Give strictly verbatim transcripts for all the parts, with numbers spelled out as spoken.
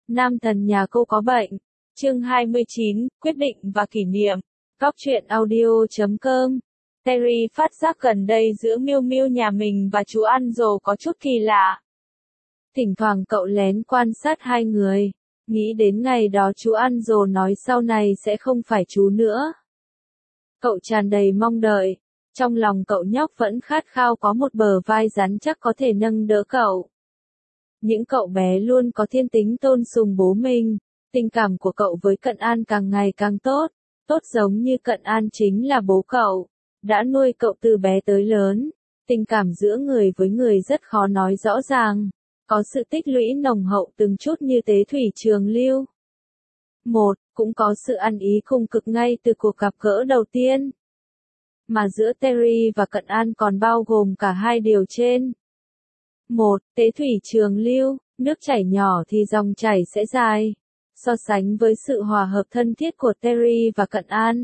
Nam thần nhà cô có bệnh. Chương hai mươi chín, quyết định và kỷ niệm. Góc truyện audio chấm com. Terry phát giác gần đây giữa Miu Miu nhà mình và chú Angel có chút kỳ lạ. Thỉnh thoảng cậu lén quan sát hai người, nghĩ đến ngày đó chú Angel nói sau này sẽ không phải chú nữa. Cậu tràn đầy mong đợi, trong lòng cậu nhóc vẫn khát khao có một bờ vai rắn chắc có thể nâng đỡ cậu. Những cậu bé luôn có thiên tính tôn sùng bố mình, tình cảm của cậu với Cận An càng ngày càng tốt, tốt giống như Cận An chính là bố cậu, đã nuôi cậu từ bé tới lớn. Tình cảm giữa người với người rất khó nói rõ ràng, có sự tích lũy nồng hậu từng chút như tế thủy trường lưu. Một, cũng có sự ăn ý cùng cực ngay từ cuộc gặp gỡ đầu tiên. Mà giữa Terry và Cận An còn bao gồm cả hai điều trên. Một, tế thủy trường lưu, nước chảy nhỏ thì dòng chảy sẽ dài. So sánh với sự hòa hợp thân thiết của Terry và Cận An,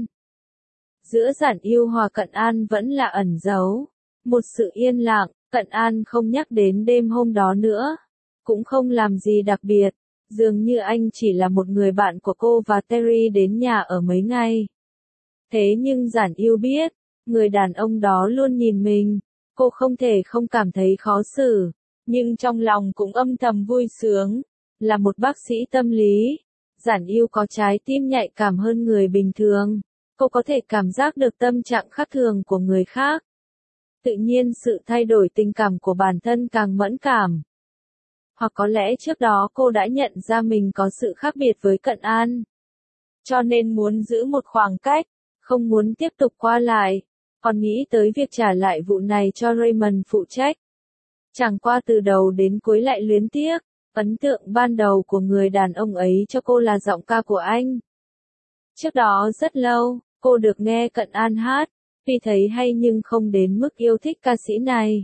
giữa Giản Yêu hòa Cận An vẫn là ẩn giấu một sự yên lặng. Cận An không nhắc đến đêm hôm đó nữa, cũng không làm gì đặc biệt, dường như anh chỉ là một người bạn của cô và Terry đến nhà ở mấy ngày. Thế nhưng Giản Yêu biết, người đàn ông đó luôn nhìn mình, cô không thể không cảm thấy khó xử, nhưng trong lòng cũng âm thầm vui sướng. Là một bác sĩ tâm lý, Giản Yêu có trái tim nhạy cảm hơn người bình thường, cô có thể cảm giác được tâm trạng khác thường của người khác. Tự nhiên sự thay đổi tình cảm của bản thân càng mẫn cảm. Hoặc có lẽ trước đó cô đã nhận ra mình có sự khác biệt với Cận An, cho nên muốn giữ một khoảng cách, không muốn tiếp tục qua lại, còn nghĩ tới việc trả lại vụ này cho Raymond phụ trách. Chẳng qua từ đầu đến cuối lại luyến tiếc, ấn tượng ban đầu của người đàn ông ấy cho cô là giọng ca của anh. Trước đó rất lâu, cô được nghe Cận An hát, vì thấy hay nhưng không đến mức yêu thích ca sĩ này.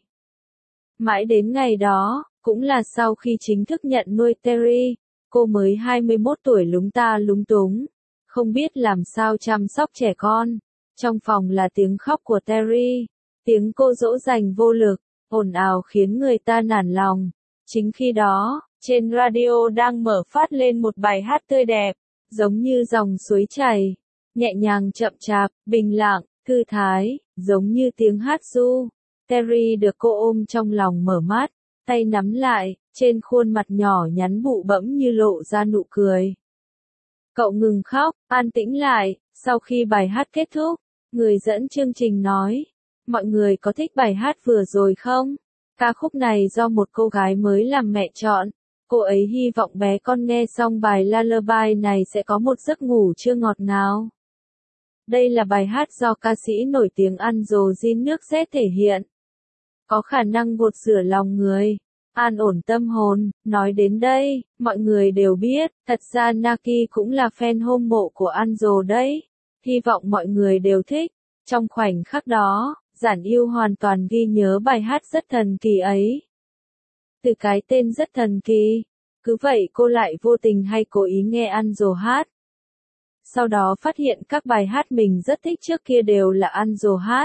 Mãi đến ngày đó, cũng là sau khi chính thức nhận nuôi Terry, cô mới hai mươi mốt tuổi lúng ta lúng túng, không biết làm sao chăm sóc trẻ con. Trong phòng là tiếng khóc của Terry, tiếng cô dỗ dành vô lực, ồn ào khiến người ta nản lòng. Chính khi đó, trên radio đang mở phát lên một bài hát tươi đẹp, giống như dòng suối chảy, nhẹ nhàng chậm chạp, bình lặng, thư thái, giống như tiếng hát ru. Terry được cô ôm trong lòng mở mắt, tay nắm lại, trên khuôn mặt nhỏ nhắn bụ bẫm như lộ ra nụ cười. Cậu ngừng khóc, an tĩnh lại. Sau khi bài hát kết thúc, người dẫn chương trình nói, mọi người có thích bài hát vừa rồi không? Ca khúc này do một cô gái mới làm mẹ chọn. Cô ấy hy vọng bé con nghe xong bài Lullaby này sẽ có một giấc ngủ trưa ngọt ngào. Đây là bài hát do ca sĩ nổi tiếng Angel Jin nước Z thể hiện. Có khả năng gột rửa lòng người, an ổn tâm hồn. Nói đến đây, mọi người đều biết, thật ra Naki cũng là fan hâm mộ của Angel đấy. Hy vọng mọi người đều thích. Trong khoảnh khắc đó, Giản Yêu hoàn toàn ghi nhớ bài hát rất thần kỳ ấy. Từ cái tên rất thần kỳ, cứ vậy cô lại vô tình hay cố ý nghe Angel hát. Sau đó phát hiện các bài hát mình rất thích trước kia đều là Angel hát.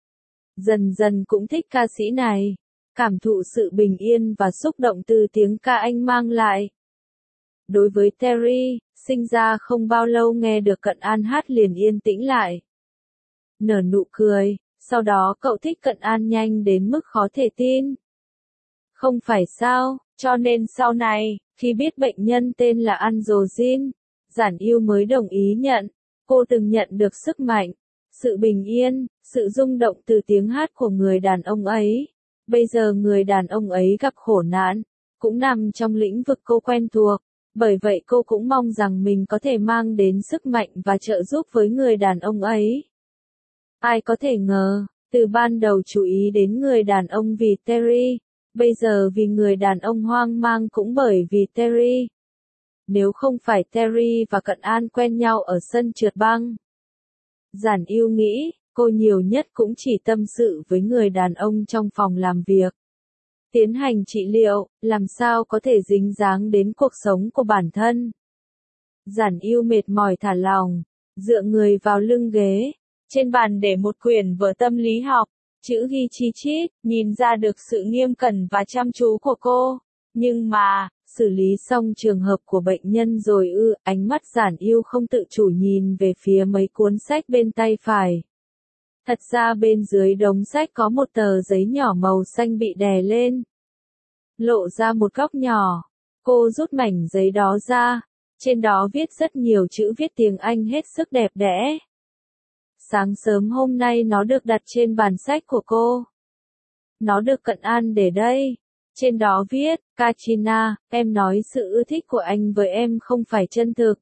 Dần dần cũng thích ca sĩ này, cảm thụ sự bình yên và xúc động từ tiếng ca anh mang lại. Đối với Terry, sinh ra không bao lâu nghe được Cận An hát liền yên tĩnh lại. Nở nụ cười, sau đó cậu thích Cận An nhanh đến mức khó thể tin. Không phải sao, cho nên sau này, khi biết bệnh nhân tên là Angel Jin, Giản Yêu mới đồng ý nhận. Cô từng nhận được sức mạnh, sự bình yên, sự rung động từ tiếng hát của người đàn ông ấy. Bây giờ người đàn ông ấy gặp khổ nạn, cũng nằm trong lĩnh vực cô quen thuộc. Bởi vậy cô cũng mong rằng mình có thể mang đến sức mạnh và trợ giúp với người đàn ông ấy. Ai có thể ngờ, từ ban đầu chú ý đến người đàn ông vì Terry, bây giờ vì người đàn ông hoang mang cũng bởi vì Terry. Nếu không phải Terry và Cận An quen nhau ở sân trượt băng, Giản Yêu nghĩ, cô nhiều nhất cũng chỉ tâm sự với người đàn ông trong phòng làm việc. Tiến hành trị liệu, làm sao có thể dính dáng đến cuộc sống của bản thân. Giản Yêu mệt mỏi thả lỏng, dựa người vào lưng ghế. Trên bàn để một quyển vở tâm lý học, chữ ghi chi chít, nhìn ra được sự nghiêm cẩn và chăm chú của cô. Nhưng mà, Xử lý xong trường hợp của bệnh nhân rồi ư, ánh mắt Giản Yêu không tự chủ nhìn về phía mấy cuốn sách bên tay phải. Thật ra bên dưới đống sách có một tờ giấy nhỏ màu xanh bị đè lên. Lộ ra một góc nhỏ. Cô rút mảnh giấy đó ra. Trên đó viết rất nhiều chữ viết tiếng Anh hết sức đẹp đẽ. Sáng sớm hôm nay nó được đặt trên bàn sách của cô. Nó được Cận An để đây. Trên đó viết, Katrina, em nói sự ưa thích của anh với em không phải chân thực.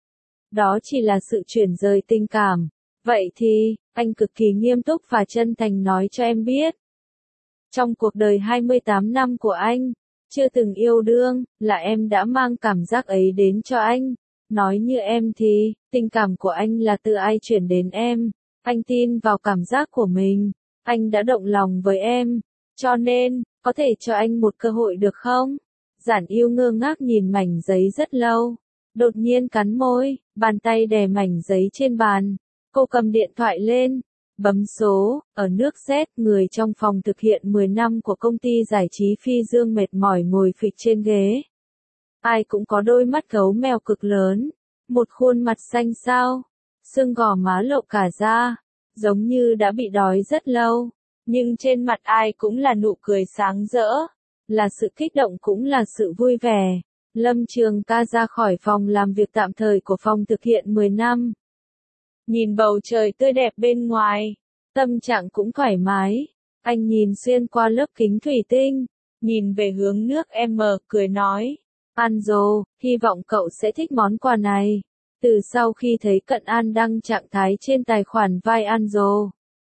Đó chỉ là sự chuyển rời tình cảm. Vậy thì, anh cực kỳ nghiêm túc và chân thành nói cho em biết. Trong cuộc đời hai mươi tám năm của anh, chưa từng yêu đương, là em đã mang cảm giác ấy đến cho anh. Nói như em thì, tình cảm của anh là từ ai chuyển đến em. Anh tin vào cảm giác của mình. Anh đã động lòng với em. Cho nên, có thể cho anh một cơ hội được không? Giản Yêu ngơ ngác nhìn mảnh giấy rất lâu. Đột nhiên cắn môi, bàn tay đè mảnh giấy trên bàn. Cô cầm điện thoại lên, bấm số, ở nước Z, người trong phòng thực hiện mười năm của công ty giải trí Phi Dương mệt mỏi ngồi phịch trên ghế. Ai cũng có đôi mắt gấu mèo cực lớn, một khuôn mặt xanh xao, xương gò má lộ cả da, giống như đã bị đói rất lâu, nhưng trên mặt ai cũng là nụ cười sáng rỡ, là sự kích động cũng là sự vui vẻ. Lâm Trường Ca ra khỏi phòng làm việc tạm thời của phòng thực hiện mười năm. Nhìn bầu trời tươi đẹp bên ngoài, tâm trạng cũng thoải mái. Anh nhìn xuyên qua lớp kính thủy tinh, nhìn về hướng nước em, cười nói, Anzo, hy vọng cậu sẽ thích món quà này. Từ sau khi thấy Cận An đăng trạng thái trên tài khoản vai Anzo,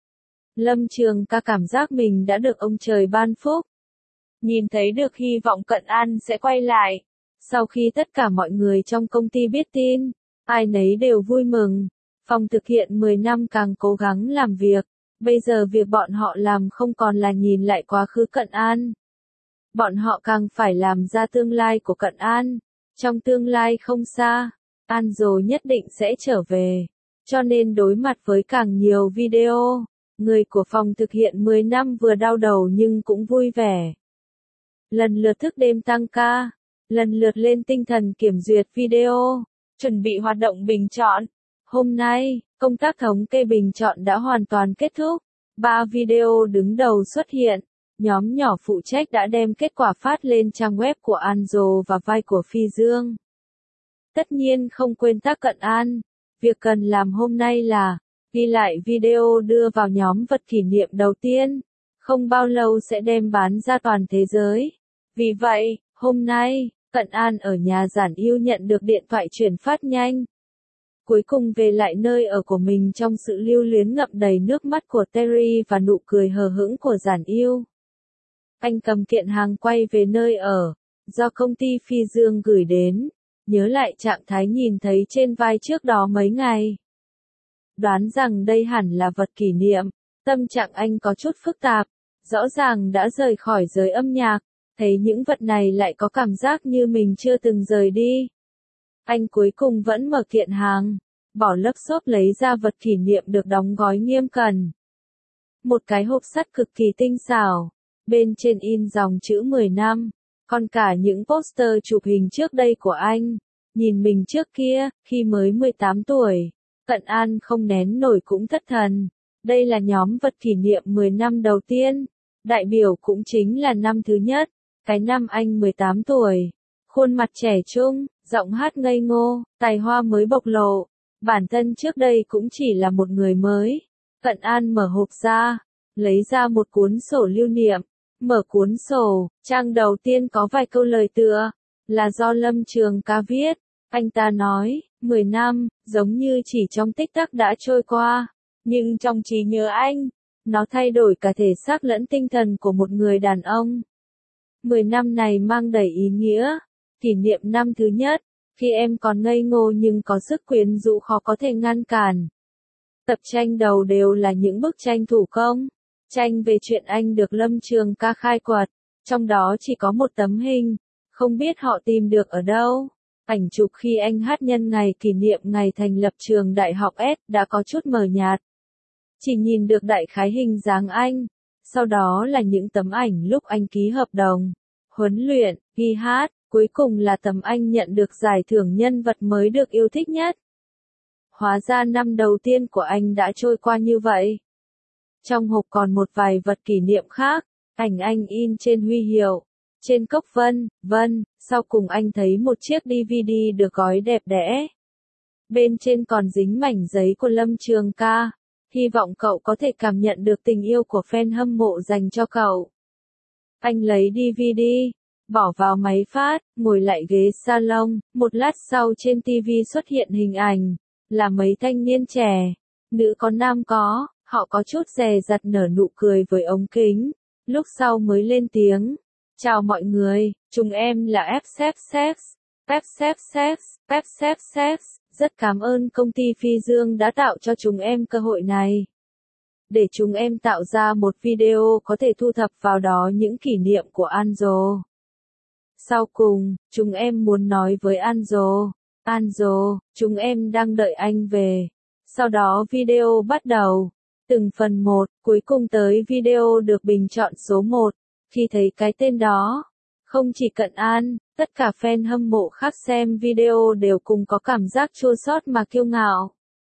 Lâm Trường Ca cảm giác mình đã được ông trời ban phúc. Nhìn thấy được hy vọng Cận An sẽ quay lại. Sau khi tất cả mọi người trong công ty biết tin, ai nấy đều vui mừng. Phòng thực hiện mười năm càng cố gắng làm việc. Bây giờ việc bọn họ làm không còn là nhìn lại quá khứ Cận An. Bọn họ càng phải làm ra tương lai của Cận An. Trong tương lai không xa, Anzo nhất định sẽ trở về. Cho nên đối mặt với càng nhiều video, người của phòng thực hiện mười năm vừa đau đầu nhưng cũng vui vẻ. Lần lượt thức đêm tăng ca, lần lượt lên tinh thần kiểm duyệt video, chuẩn bị hoạt động bình chọn. Hôm nay, công tác thống kê bình chọn đã hoàn toàn kết thúc. Ba video đứng đầu xuất hiện. Nhóm nhỏ phụ trách đã đem kết quả phát lên trang web của Anzo và vai của Phi Dương. Tất nhiên không quên tác Cận An. Việc cần làm hôm nay là ghi lại video đưa vào nhóm vật kỷ niệm đầu tiên. Không bao lâu sẽ đem bán ra toàn thế giới. Vì vậy, hôm nay, Cận An ở nhà Giản Yêu nhận được điện thoại chuyển phát nhanh. Cuối cùng về lại nơi ở của mình trong sự lưu luyến ngậm đầy nước mắt của Terry và nụ cười hờ hững của Giản Yêu. Anh cầm kiện hàng quay về nơi ở, do công ty Phi Dương gửi đến, nhớ lại trạng thái nhìn thấy trên vai trước đó mấy ngày. Đoán rằng đây hẳn là vật kỷ niệm, tâm trạng anh có chút phức tạp, rõ ràng đã rời khỏi giới âm nhạc, thấy những vật này lại có cảm giác như mình chưa từng rời đi. Anh cuối cùng vẫn mở kiện hàng, bỏ lớp xốp lấy ra vật kỷ niệm được đóng gói nghiêm cẩn. Một cái hộp sắt cực kỳ tinh xảo, bên trên in dòng chữ mười năm, còn cả những poster chụp hình trước đây của anh. Nhìn mình trước kia, khi mới mười tám tuổi, Cận An không nén nổi cũng thất thần. Đây là nhóm vật kỷ niệm mười năm đầu tiên, đại biểu cũng chính là năm thứ nhất, cái năm anh mười tám tuổi. Khuôn mặt trẻ trung, giọng hát ngây ngô, tài hoa mới bộc lộ. Bản thân trước đây cũng chỉ là một người mới. Cận An mở hộp ra, lấy ra một cuốn sổ lưu niệm. Mở cuốn sổ, trang đầu tiên có vài câu lời tựa, là do Lâm Trường Ca viết. Anh ta nói, mười năm, giống như chỉ trong tích tắc đã trôi qua. Nhưng trong trí nhớ anh, nó thay đổi cả thể xác lẫn tinh thần của một người đàn ông. mười năm này mang đầy ý nghĩa. Kỷ niệm năm thứ nhất, khi em còn ngây ngô nhưng có sức quyến rũ khó có thể ngăn cản. Tập tranh đầu đều là những bức tranh thủ công. Tranh về chuyện anh được Lâm Trường Ca khai quật, trong đó chỉ có một tấm hình, không biết họ tìm được ở đâu. Ảnh chụp khi anh hát nhân ngày kỷ niệm ngày thành lập trường đại học S đã có chút mờ nhạt. Chỉ nhìn được đại khái hình dáng anh. Sau đó là những tấm ảnh lúc anh ký hợp đồng, huấn luyện, ghi hát, cuối cùng là Tầm Anh nhận được giải thưởng nhân vật mới được yêu thích nhất. Hóa ra năm đầu tiên của anh đã trôi qua như vậy. Trong hộp còn một vài vật kỷ niệm khác, ảnh anh in trên huy hiệu, trên cốc vân, vân, sau cùng anh thấy một chiếc đê vê đê được gói đẹp đẽ. Bên trên còn dính mảnh giấy của Lâm Trường Ca, hy vọng cậu có thể cảm nhận được tình yêu của fan hâm mộ dành cho cậu. Anh lấy đê vê đê, bỏ vào máy phát, ngồi lại ghế salon, một lát sau trên ti vi xuất hiện hình ảnh, là mấy thanh niên trẻ, nữ có nam có, họ có chút dè dặt nở nụ cười với ống kính, lúc sau mới lên tiếng. Chào mọi người, chúng em là ép ép ép, ép ép ép, ép ép ép, rất cảm ơn công ty Phi Dương đã tạo cho chúng em cơ hội này. Để chúng em tạo ra một video có thể thu thập vào đó những kỷ niệm của Anjo. Sau cùng, chúng em muốn nói với Anjo, Anjo, chúng em đang đợi anh về. Sau đó video bắt đầu, từng phần một, cuối cùng tới video được bình chọn số một. Khi thấy cái tên đó, không chỉ Cận An, tất cả fan hâm mộ khác xem video đều cùng có cảm giác chua xót mà kiêu ngạo.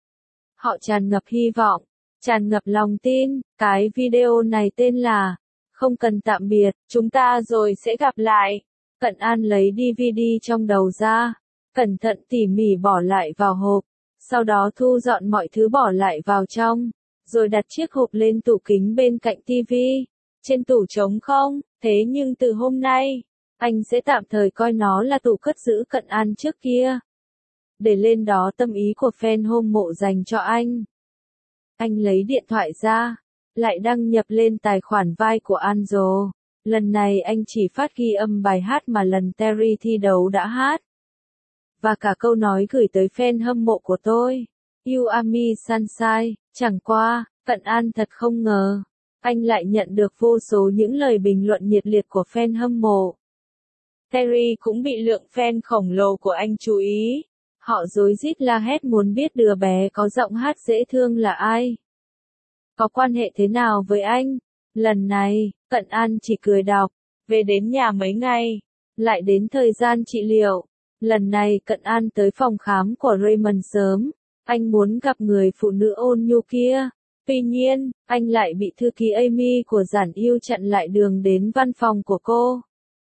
Họ tràn ngập hy vọng, tràn ngập lòng tin, cái video này tên là Không cần tạm biệt, chúng ta rồi sẽ gặp lại. Cận An lấy đê vê đê trong đầu ra, cẩn thận tỉ mỉ bỏ lại vào hộp, sau đó thu dọn mọi thứ bỏ lại vào trong, rồi đặt chiếc hộp lên tủ kính bên cạnh ti vi. Trên tủ trống không, thế nhưng từ hôm nay, anh sẽ tạm thời coi nó là tủ cất giữ Cận An trước kia. Để lên đó tâm ý của fan hâm mộ dành cho anh. Anh lấy điện thoại ra, lại đăng nhập lên tài khoản vai của Anjo. Lần này anh chỉ phát ghi âm bài hát mà lần Terry thi đấu đã hát. Và cả câu nói gửi tới fan hâm mộ của tôi. You are me sunshine, chẳng qua, Cận An thật không ngờ. Anh lại nhận được vô số những lời bình luận nhiệt liệt của fan hâm mộ. Terry cũng bị lượng fan khổng lồ của anh chú ý. Họ rối rít la hét muốn biết đứa bé có giọng hát dễ thương là ai. Có quan hệ thế nào với anh? Lần này, Cận An chỉ cười đọc. Về đến nhà mấy ngày. Lại đến thời gian trị liệu. Lần này Cận An tới phòng khám của Raymond sớm. Anh muốn gặp người phụ nữ ôn nhu kia. Tuy nhiên, anh lại bị thư ký Amy của Giản Yêu chặn lại đường đến văn phòng của cô.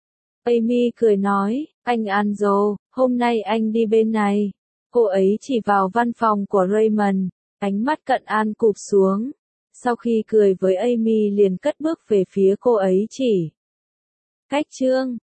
Amy cười nói, anh Anjo, hôm nay anh đi bên này. Cô ấy chỉ vào văn phòng của Raymond, ánh mắt Cận An cụp xuống. Sau khi cười với Amy liền cất bước về phía cô ấy chỉ. Cách chương